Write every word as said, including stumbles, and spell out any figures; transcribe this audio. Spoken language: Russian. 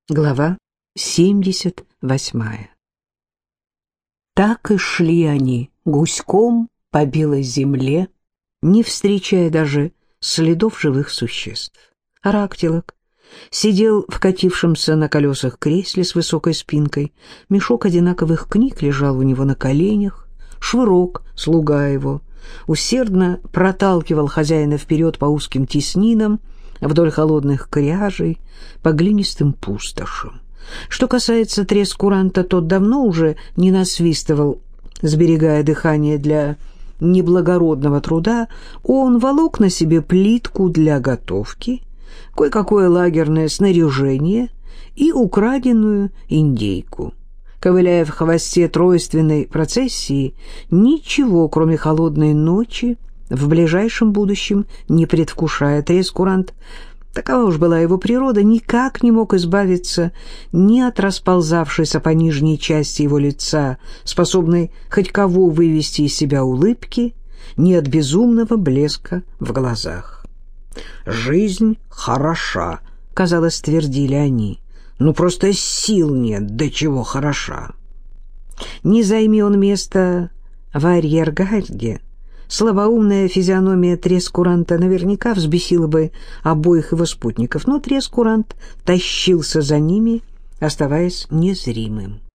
Глава семьдесят восьмая. Так и шли они гуськом по белой земле, не встречая даже следов живых существ. Арактилок сидел в катившемся на колесах кресле с высокой спинкой, мешок одинаковых книг лежал у него на коленях, Швырок, слуга его, усердно проталкивал хозяина вперед по узким теснинам, вдоль холодных кряжей, по глинистым пустошам. Что касается трескуранта, тот давно уже не насвистывал, сберегая дыхание для неблагородного труда. Он волок на себе плитку для готовки, кое-какое лагерное снаряжение и украденную индейку. Ковыляя в хвосте тройственной процессии, ничего, кроме холодной ночи, в ближайшем будущем, не предвкушая, трескурант, такова уж была его природа, никак не мог избавиться ни от расползавшейся по нижней части его лица, способной хоть кого вывести из себя улыбки, ни от безумного блеска в глазах. «Жизнь хороша», — казалось, твердили они. «Ну, просто сил нет, до чего хороша». Не займи он место в арьергарде, слабоумная физиономия трескуранта наверняка взбесила бы обоих его спутников, но трескурант тащился за ними, оставаясь незримым.